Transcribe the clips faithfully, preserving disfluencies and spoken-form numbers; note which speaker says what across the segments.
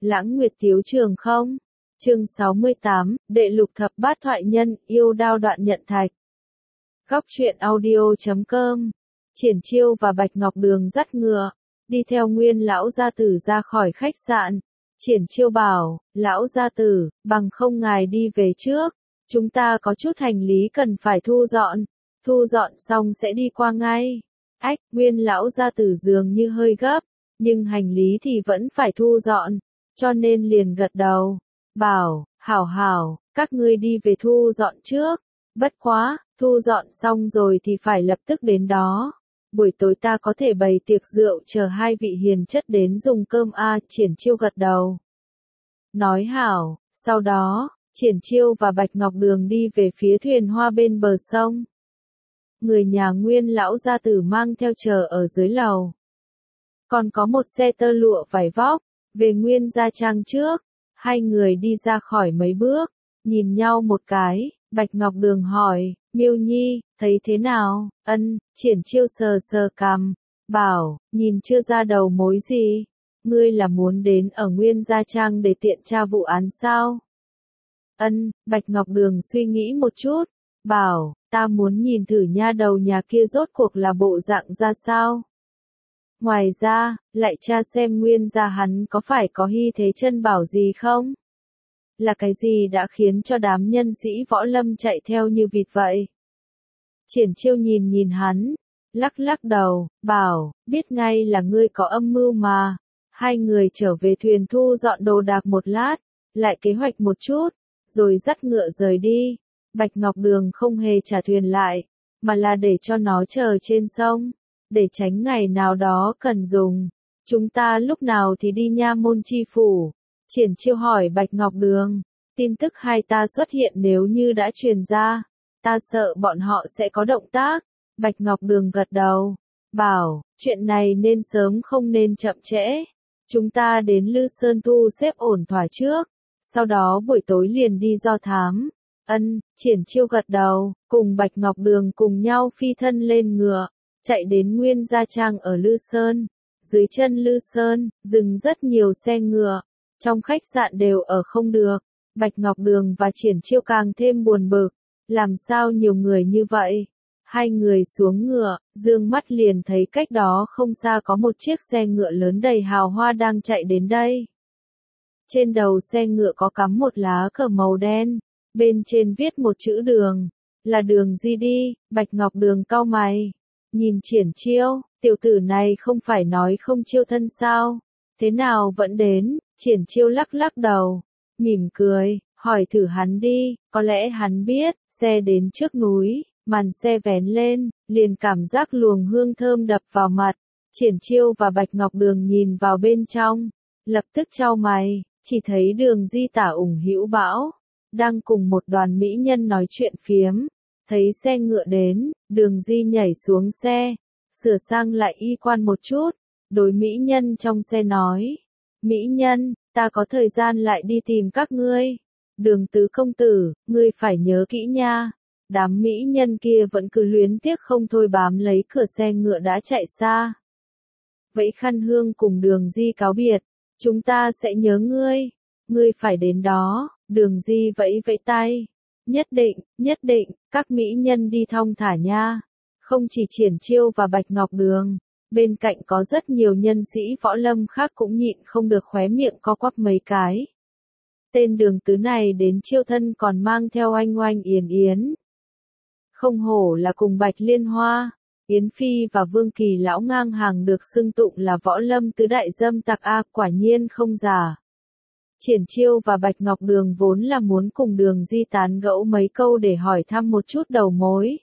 Speaker 1: Lãng Nguyệt Tiếu Trường không? Chương sáu mươi tám, Đệ Lục Thập Bát Thoại Nhân, yêu đao đoạn nhận thạch. Góc truyện audio chấm com. Triển Chiêu và Bạch Ngọc Đường dắt ngựa, đi theo Nguyên lão gia tử ra khỏi khách sạn. Triển Chiêu bảo, lão gia tử, bằng không ngài đi về trước, chúng ta có chút hành lý cần phải thu dọn, thu dọn xong sẽ đi qua ngay. Ách, Nguyên lão gia tử dường như hơi gấp, nhưng hành lý thì vẫn phải thu dọn, cho nên liền gật đầu, bảo, hảo hảo, các ngươi đi về thu dọn trước, bất quá, thu dọn xong rồi thì phải lập tức đến đó. Buổi tối ta có thể bày tiệc rượu chờ hai vị hiền chất đến dùng cơm a. Triển Chiêu gật đầu. Nói hảo, sau đó, Triển Chiêu và Bạch Ngọc Đường đi về phía thuyền hoa bên bờ sông. Người nhà Nguyên lão gia tử mang theo chờ ở dưới lầu. Còn có một xe tơ lụa vải vóc, về Nguyên gia trang trước. Hai người đi ra khỏi mấy bước, nhìn nhau một cái, Bạch Ngọc Đường hỏi, Miêu Nhi, thấy thế nào? Ân, Triển Chiêu sờ sờ cằm, bảo, nhìn chưa ra đầu mối gì. Ngươi là muốn đến ở Nguyên gia trang để tiện tra vụ án sao? Ân, Bạch Ngọc Đường suy nghĩ một chút, bảo, ta muốn nhìn thử nha đầu nhà kia rốt cuộc là bộ dạng ra sao. Ngoài ra, lại tra xem Nguyên gia hắn có phải có hy thế chân bảo gì không? Là cái gì đã khiến cho đám nhân sĩ võ lâm chạy theo như vịt vậy? Triển Chiêu nhìn nhìn hắn, lắc lắc đầu, bảo, biết ngay là ngươi có âm mưu mà. Hai người trở về thuyền thu dọn đồ đạc một lát, lại kế hoạch một chút, rồi dắt ngựa rời đi. Bạch Ngọc Đường không hề trả thuyền lại, mà là để cho nó chờ trên sông, để tránh ngày nào đó cần dùng. Chúng ta lúc nào thì đi Nha Môn chi phủ? Triển Chiêu hỏi Bạch Ngọc Đường, tin tức hai ta xuất hiện nếu như đã truyền ra, ta sợ bọn họ sẽ có động tác. Bạch Ngọc Đường gật đầu, bảo, chuyện này nên sớm không nên chậm trễ. Chúng ta đến Lư Sơn thu xếp ổn thỏa trước, sau đó buổi tối liền đi do thám. Ân, Triển Chiêu gật đầu, cùng Bạch Ngọc Đường cùng nhau phi thân lên ngựa, chạy đến Nguyên gia trang ở Lư Sơn. Dưới chân Lư Sơn, dừng rất nhiều xe ngựa, trong khách sạn đều ở không được. Bạch Ngọc Đường và Triển Chiêu càng thêm buồn bực, làm sao nhiều người như vậy? Hai người xuống ngựa, dương mắt liền thấy cách đó không xa có một chiếc xe ngựa lớn đầy hào hoa đang chạy đến đây. Trên đầu xe ngựa có cắm một lá cờ màu đen, bên trên viết một chữ đường, là đường gì đi. Bạch Ngọc Đường cau mày, nhìn Triển Chiêu, tiểu tử này không phải nói không chiêu thân sao, thế nào vẫn đến? Triển Chiêu lắc lắc đầu, mỉm cười, hỏi thử hắn đi, có lẽ hắn biết. Xe đến trước núi, màn xe vén lên, liền cảm giác luồng hương thơm đập vào mặt. Triển Chiêu và Bạch Ngọc Đường nhìn vào bên trong, lập tức chau mày, chỉ thấy Đường Di tả ủng hữu bão, đang cùng một đoàn mỹ nhân nói chuyện phiếm. Thấy xe ngựa đến, Đường Di nhảy xuống xe, sửa sang lại y quan một chút, đối mỹ nhân trong xe nói, mỹ nhân, ta có thời gian lại đi tìm các ngươi. Đường tứ công tử, ngươi phải nhớ kỹ nha. Đám mỹ nhân kia vẫn cứ luyến tiếc không thôi bám lấy cửa xe ngựa đã chạy xa. Vẫy khăn hương cùng Đường Di cáo biệt, chúng ta sẽ nhớ ngươi, ngươi phải đến đó. Đường Di vẫy vẫy tay, nhất định, nhất định, các mỹ nhân đi thong thả nha. Không chỉ Triển Chiêu và Bạch Ngọc Đường, bên cạnh có rất nhiều nhân sĩ võ lâm khác cũng nhịn không được khóe miệng co quắp mấy cái. Tên Đường tứ này đến Chiêu thân còn mang theo oanh oanh yến yến. Không hổ là cùng Bạch Liên Hoa, Yến Phi và Vương Kỳ lão ngang hàng được xưng tụng là võ lâm tứ đại dâm tặc a, quả nhiên không giả. Triển Chiêu và Bạch Ngọc Đường vốn là muốn cùng Đường Di tán gẫu mấy câu để hỏi thăm một chút đầu mối.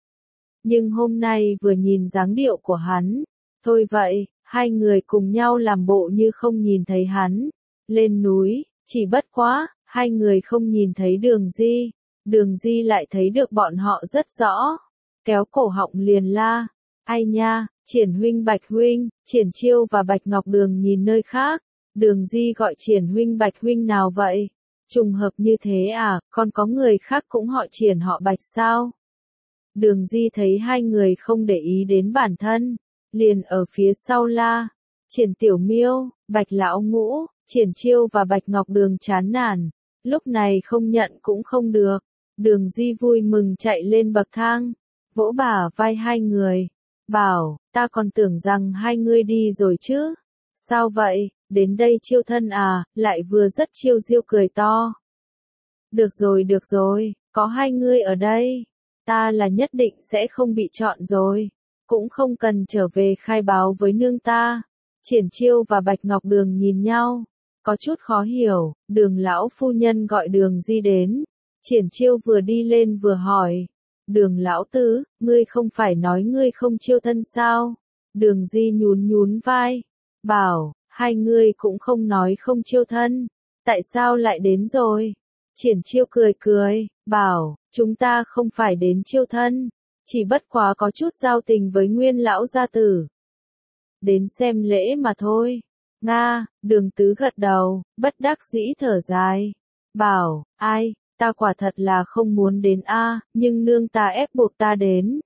Speaker 1: Nhưng hôm nay vừa nhìn dáng điệu của hắn, thôi vậy, hai người cùng nhau làm bộ như không nhìn thấy hắn. Lên núi, chỉ bất quá, hai người không nhìn thấy Đường Di. Đường Di lại thấy được bọn họ rất rõ, kéo cổ họng liền la, ai nha, Triển huynh Bạch huynh. Triển Chiêu và Bạch Ngọc Đường nhìn nơi khác, Đường Di gọi Triển huynh Bạch huynh nào vậy? Trùng hợp như thế à, còn có người khác cũng họ Triển họ Bạch sao? Đường Di thấy hai người không để ý đến bản thân, liền ở phía sau la, Triển tiểu miêu, Bạch lão ngũ, Triển Chiêu và Bạch Ngọc Đường chán nản, lúc này không nhận cũng không được. Đường Di vui mừng chạy lên bậc thang, vỗ bả vai hai người, bảo, ta còn tưởng rằng hai ngươi đi rồi chứ. Sao vậy, đến đây chiêu thân à, lại vừa rất chiêu diêu cười to. Được rồi được rồi, có hai ngươi ở đây, ta là nhất định sẽ không bị chọn rồi, cũng không cần trở về khai báo với nương ta. Triển Chiêu và Bạch Ngọc Đường nhìn nhau, có chút khó hiểu, Đường lão phu nhân gọi Đường Di đến. Triển Chiêu vừa đi lên vừa hỏi, Đường lão tứ, ngươi không phải nói ngươi không chiêu thân sao? Đường Di nhún nhún vai, bảo, hai ngươi cũng không nói không chiêu thân, tại sao lại đến rồi? Triển Chiêu cười cười, bảo, chúng ta không phải đến chiêu thân, chỉ bất quá có chút giao tình với Nguyên lão gia tử. Đến xem lễ mà thôi. Nga, Đường tứ gật đầu, bất đắc dĩ thở dài, bảo, ai, ta quả thật là không muốn đến a, nhưng nương ta ép buộc ta đến.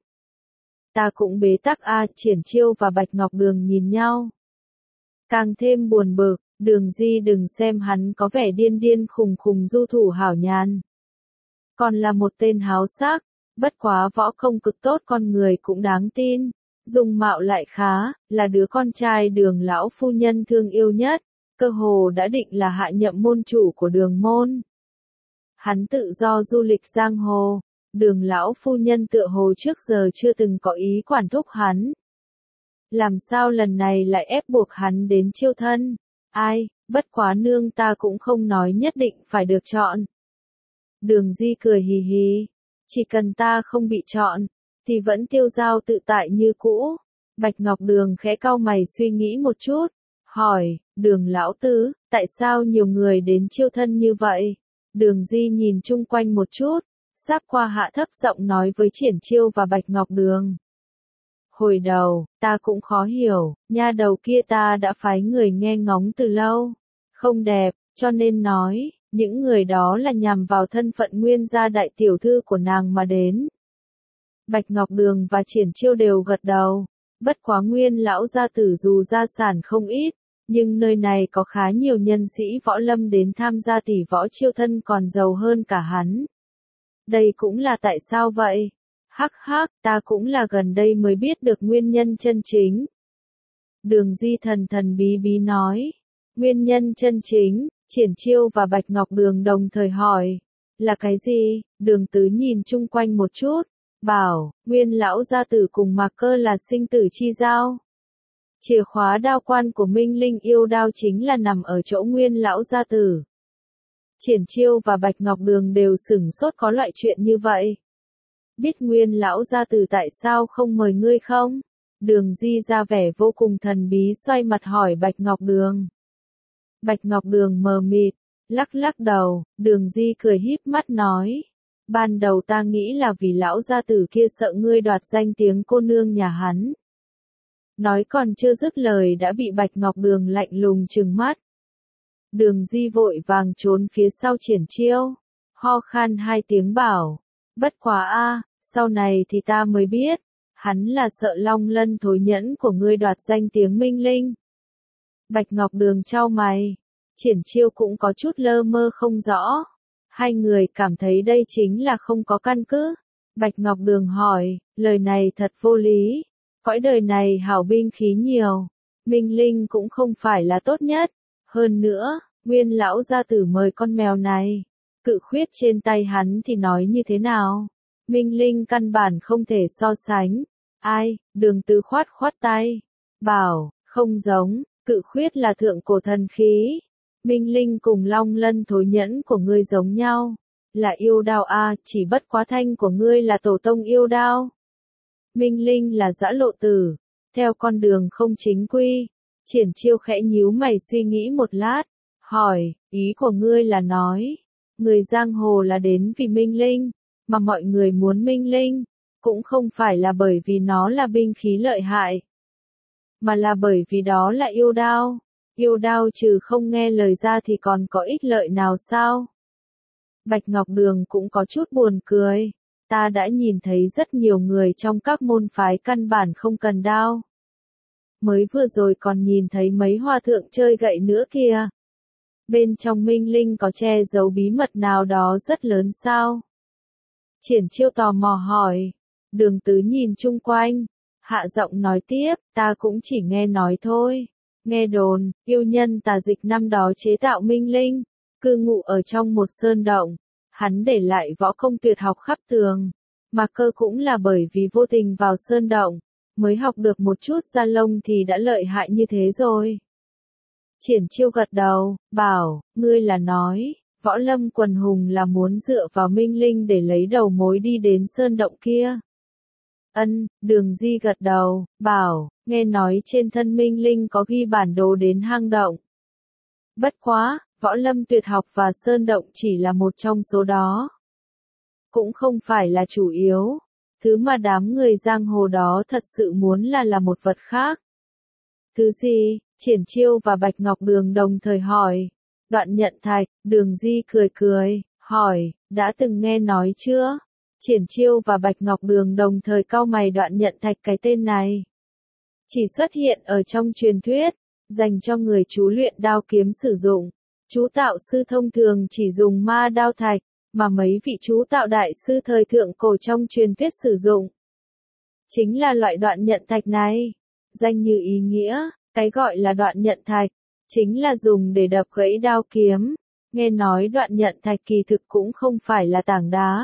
Speaker 1: Ta cũng bế tắc a, Triển Chiêu và Bạch Ngọc Đường nhìn nhau. Càng thêm buồn bực, Đường Di đừng xem hắn có vẻ điên điên khùng khùng du thủ hảo nhàn. Còn là một tên háo sắc, bất quá võ công cực tốt, con người cũng đáng tin, dung mạo lại khá, là đứa con trai Đường lão phu nhân thương yêu nhất, cơ hồ đã định là hạ nhậm môn chủ của Đường môn. Hắn tự do du lịch giang hồ, Đường lão phu nhân tựa hồ trước giờ chưa từng có ý quản thúc hắn. Làm sao lần này lại ép buộc hắn đến chiêu thân? Ai, bất quá nương ta cũng không nói nhất định phải được chọn. Đường Di cười hì hì, chỉ cần ta không bị chọn, thì vẫn tiêu dao tự tại như cũ. Bạch Ngọc Đường khẽ cau mày suy nghĩ một chút, hỏi, Đường lão tứ, tại sao nhiều người đến chiêu thân như vậy? Đường Di nhìn chung quanh một chút, sáp qua hạ thấp giọng nói với Triển Chiêu và Bạch Ngọc Đường. Hồi đầu, ta cũng khó hiểu, nha đầu kia ta đã phái người nghe ngóng từ lâu, không đẹp, cho nên nói, những người đó là nhằm vào thân phận Nguyên gia đại tiểu thư của nàng mà đến. Bạch Ngọc Đường và Triển Chiêu đều gật đầu, bất quá Nguyên lão gia tử dù gia sản không ít, nhưng nơi này có khá nhiều nhân sĩ võ lâm đến tham gia tỷ võ chiêu thân còn giàu hơn cả hắn. Đây cũng là tại sao vậy? Hắc hắc, ta cũng là gần đây mới biết được nguyên nhân chân chính. Đường Di thần thần bí bí nói. Nguyên nhân chân chính, Triển Chiêu và Bạch Ngọc Đường đồng thời hỏi. Là cái gì? Đường Tứ nhìn chung quanh một chút, bảo, Nguyên lão gia tử cùng Mạc Cơ là sinh tử chi giao. Chìa khóa đao quan của Minh Linh yêu đao chính là nằm ở chỗ Nguyên lão gia tử. Triển Chiêu và Bạch Ngọc Đường đều sửng sốt có loại chuyện như vậy. Biết Nguyên lão gia tử tại sao không mời ngươi không? Đường Di ra vẻ vô cùng thần bí xoay mặt hỏi Bạch Ngọc Đường. Bạch Ngọc Đường mờ mịt, lắc lắc đầu, Đường Di cười híp mắt nói. Ban đầu ta nghĩ là vì lão gia tử kia sợ ngươi đoạt danh tiếng cô nương nhà hắn. Nói còn chưa dứt lời đã bị Bạch Ngọc Đường lạnh lùng trừng mắt. Đường Di vội vàng trốn phía sau Triển Chiêu, ho khan hai tiếng bảo, bất quá a, sau này thì ta mới biết, hắn là sợ Long Lân thối nhẫn của ngươi đoạt danh tiếng Minh Linh. Bạch Ngọc Đường chau mày, Triển Chiêu cũng có chút lơ mơ không rõ, hai người cảm thấy đây chính là không có căn cứ. Bạch Ngọc Đường hỏi, lời này thật vô lý, cõi đời này hảo binh khí nhiều, Minh Linh cũng không phải là tốt nhất, hơn nữa, Nguyên lão gia tử mời con mèo này, cự khuyết trên tay hắn thì nói như thế nào? Minh Linh căn bản không thể so sánh. Ai? Đường Tứ khoát khoát tay, bảo, không giống, cự khuyết là thượng cổ thần khí. Minh Linh cùng Long Lân thối nhẫn của ngươi giống nhau, là yêu đao a, chỉ bất quá thanh của ngươi là tổ tông yêu đao. Minh Linh là dã lộ tử, theo con đường không chính quy. Triển Chiêu khẽ nhíu mày suy nghĩ một lát, hỏi, ý của ngươi là nói, người giang hồ là đến vì Minh Linh, mà mọi người muốn Minh Linh, cũng không phải là bởi vì nó là binh khí lợi hại, mà là bởi vì đó là yêu đao. Yêu đao trừ không nghe lời ra thì còn có ích lợi nào sao? Bạch Ngọc Đường cũng có chút buồn cười, ta đã nhìn thấy rất nhiều người trong các môn phái căn bản không cần đao. Mới vừa rồi còn nhìn thấy mấy hòa thượng chơi gậy nữa kìa. Bên trong minh linh có che giấu bí mật nào đó rất lớn sao? Triển Chiêu tò mò hỏi. Đường Tứ nhìn chung quanh, hạ giọng nói tiếp, ta cũng chỉ nghe nói thôi. Nghe đồn, yêu nhân Tà Dịch năm đó chế tạo minh linh, cư ngụ ở trong một sơn động, hắn để lại võ công tuyệt học khắp tường, mà cơ cũng là bởi vì vô tình vào sơn động, mới học được một chút da lông thì đã lợi hại như thế rồi. Triển Chiêu gật đầu, bảo, ngươi là nói, Võ Lâm quần hùng là muốn dựa vào minh linh để lấy đầu mối đi đến sơn động kia. Ân, Đường Di gật đầu, bảo, nghe nói trên thân minh linh có ghi bản đồ đến hang động. Bất quá, Võ Lâm tuyệt học và sơn động chỉ là một trong số đó. Cũng không phải là chủ yếu, thứ mà đám người giang hồ đó thật sự muốn là là một vật khác. Thứ gì? Triển Chiêu và Bạch Ngọc Đường đồng thời hỏi. Đoạn nhận thạch, Đường Di cười cười, hỏi, đã từng nghe nói chưa? Triển Chiêu và Bạch Ngọc Đường đồng thời cau mày. Đoạn nhận thạch cái tên này chỉ xuất hiện ở trong truyền thuyết, dành cho người chú luyện đao kiếm sử dụng. Chú tạo sư thông thường chỉ dùng ma đao thạch, mà mấy vị chú tạo đại sư thời thượng cổ trong truyền thuyết sử dụng chính là loại đoạn nhận thạch này. Danh như ý nghĩa, cái gọi là đoạn nhận thạch chính là dùng để đập gãy đao kiếm. Nghe nói đoạn nhận thạch kỳ thực cũng không phải là tảng đá,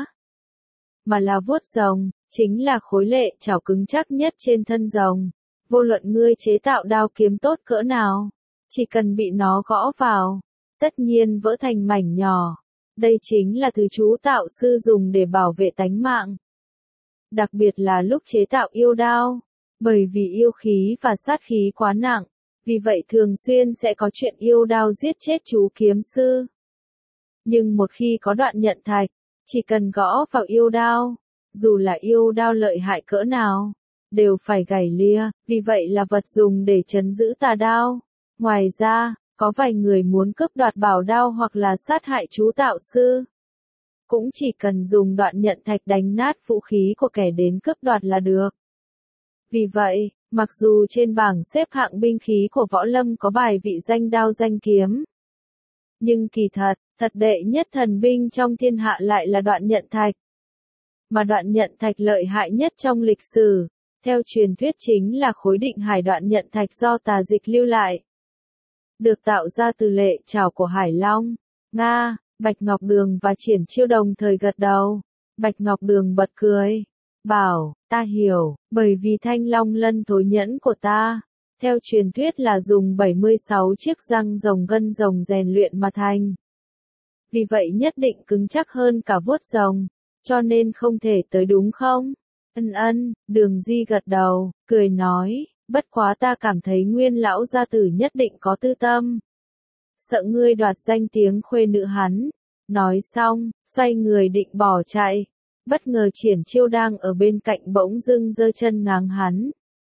Speaker 1: mà là vuốt rồng, chính là khối lệ chảo cứng chắc nhất trên thân rồng. Vô luận ngươi chế tạo đao kiếm tốt cỡ nào, chỉ cần bị nó gõ vào, tất nhiên vỡ thành mảnh nhỏ. Đây chính là thứ chú tạo sư dùng để bảo vệ tánh mạng. Đặc biệt là lúc chế tạo yêu đao, bởi vì yêu khí và sát khí quá nặng, vì vậy thường xuyên sẽ có chuyện yêu đao giết chết chú kiếm sư. Nhưng một khi có đoạn nhận thạch, chỉ cần gõ vào yêu đao, dù là yêu đao lợi hại cỡ nào, đều phải gãy lìa, vì vậy là vật dùng để trấn giữ tà đao. Ngoài ra, có vài người muốn cướp đoạt bảo đao hoặc là sát hại chú tạo sư, cũng chỉ cần dùng đoạn nhận thạch đánh nát vũ khí của kẻ đến cướp đoạt là được. Vì vậy, mặc dù trên bảng xếp hạng binh khí của Võ Lâm có bài vị danh đao danh kiếm, nhưng kỳ thật, thật đệ nhất thần binh trong thiên hạ lại là đoạn nhận thạch. Mà đoạn nhận thạch lợi hại nhất trong lịch sử, theo truyền thuyết chính là khối định hải đoạn nhận thạch do Tà Dịch lưu lại, được tạo ra từ lệ chảo của Hải Long. Nga, Bạch Ngọc Đường và Triển Chiêu đồng thời gật đầu. Bạch Ngọc Đường bật cười, bảo, ta hiểu, bởi vì thanh long lân thối nhẫn của ta, theo truyền thuyết là dùng bảy mươi sáu chiếc răng rồng gân rồng rèn luyện mà thành. Vì vậy nhất định cứng chắc hơn cả vuốt rồng, cho nên không thể tới đúng không? Ân ân, Đường Di gật đầu, cười nói, bất quá ta cảm thấy Nguyên lão gia tử nhất định có tư tâm. Sợ ngươi đoạt danh tiếng khuê nữ hắn. Nói xong, xoay người định bỏ chạy. Bất ngờ Triển Chiêu đang ở bên cạnh bỗng dưng giơ chân ngáng hắn.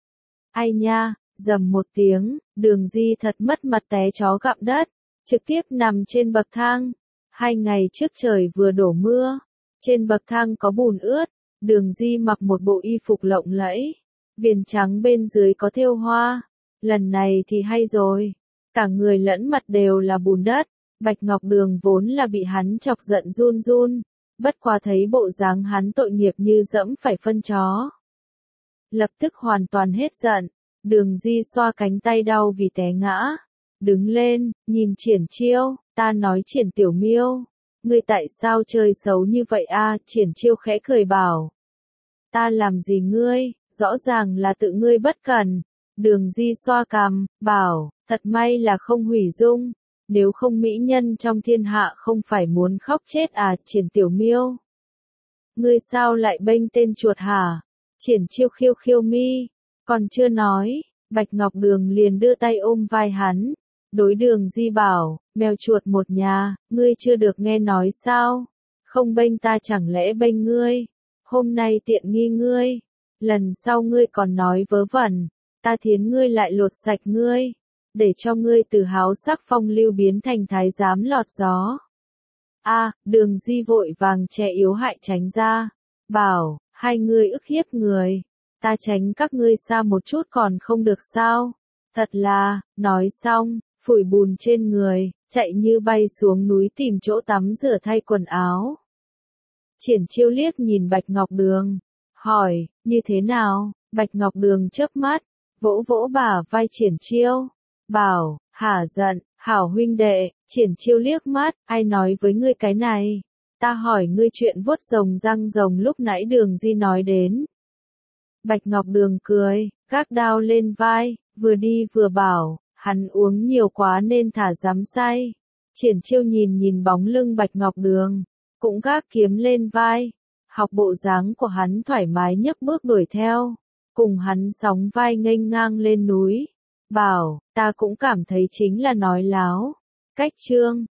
Speaker 1: Ai nha, rầm một tiếng, Đường Di thật mất mặt té chó gặm đất, trực tiếp nằm trên bậc thang. Hai ngày trước trời vừa đổ mưa, trên bậc thang có bùn ướt, Đường Di mặc một bộ y phục lộng lẫy, viền trắng bên dưới có thêu hoa. Lần này thì hay rồi, cả người lẫn mặt đều là bùn đất. Bạch Ngọc Đường vốn là bị hắn chọc giận run run, bất quá thấy bộ dáng hắn tội nghiệp như dẫm phải phân chó, lập tức hoàn toàn hết giận. Đường Di xoa cánh tay đau vì té ngã, đứng lên, nhìn Triển Chiêu, ta nói Triển Tiểu Miêu, ngươi tại sao chơi xấu như vậy a? Triển Chiêu khẽ cười bảo, ta làm gì ngươi, rõ ràng là tự ngươi bất cẩn. Đường Di xoa cằm, bảo, thật may là không hủy dung, nếu không mỹ nhân trong thiên hạ không phải muốn khóc chết à? Triển Tiểu Miêu, ngươi sao lại bênh tên chuột hả? Triển Chiêu khiêu khiêu mi, còn chưa nói, Bạch Ngọc Đường liền đưa tay ôm vai hắn, đối Đường Di bảo, mèo chuột một nhà, ngươi chưa được nghe nói sao? Không bênh ta chẳng lẽ bênh ngươi? Hôm nay tiện nghi ngươi, lần sau ngươi còn nói vớ vẩn, ta thiến ngươi lại lột sạch ngươi, để cho ngươi từ háo sắc phong lưu biến thành thái giám lọt gió. A, Đường Di vội vàng che yếu hại tránh ra, bảo, hai ngươi ức hiếp người, ta tránh các ngươi xa một chút còn không được sao? Thật là, nói xong, phủi bùn trên người, chạy như bay xuống núi tìm chỗ tắm rửa thay quần áo. Triển Chiêu liếc nhìn Bạch Ngọc Đường, hỏi, như thế nào? Bạch Ngọc Đường chớp mắt, vỗ vỗ bả vai Triển Chiêu, bảo, hả giận, hảo huynh đệ. Triển Chiêu liếc mắt, ai nói với ngươi cái này? Ta hỏi ngươi chuyện vuốt rồng răng rồng lúc nãy Đường Di nói đến. Bạch Ngọc Đường cười, gác đao lên vai, vừa đi vừa bảo, hắn uống nhiều quá nên thả dám say. Triển Chiêu nhìn nhìn bóng lưng Bạch Ngọc Đường, cũng gác kiếm lên vai, học bộ dáng của hắn thoải mái nhấc bước đuổi theo, cùng hắn sóng vai nghênh ngang lên núi, bảo, ta cũng cảm thấy chính là nói láo. Cách chương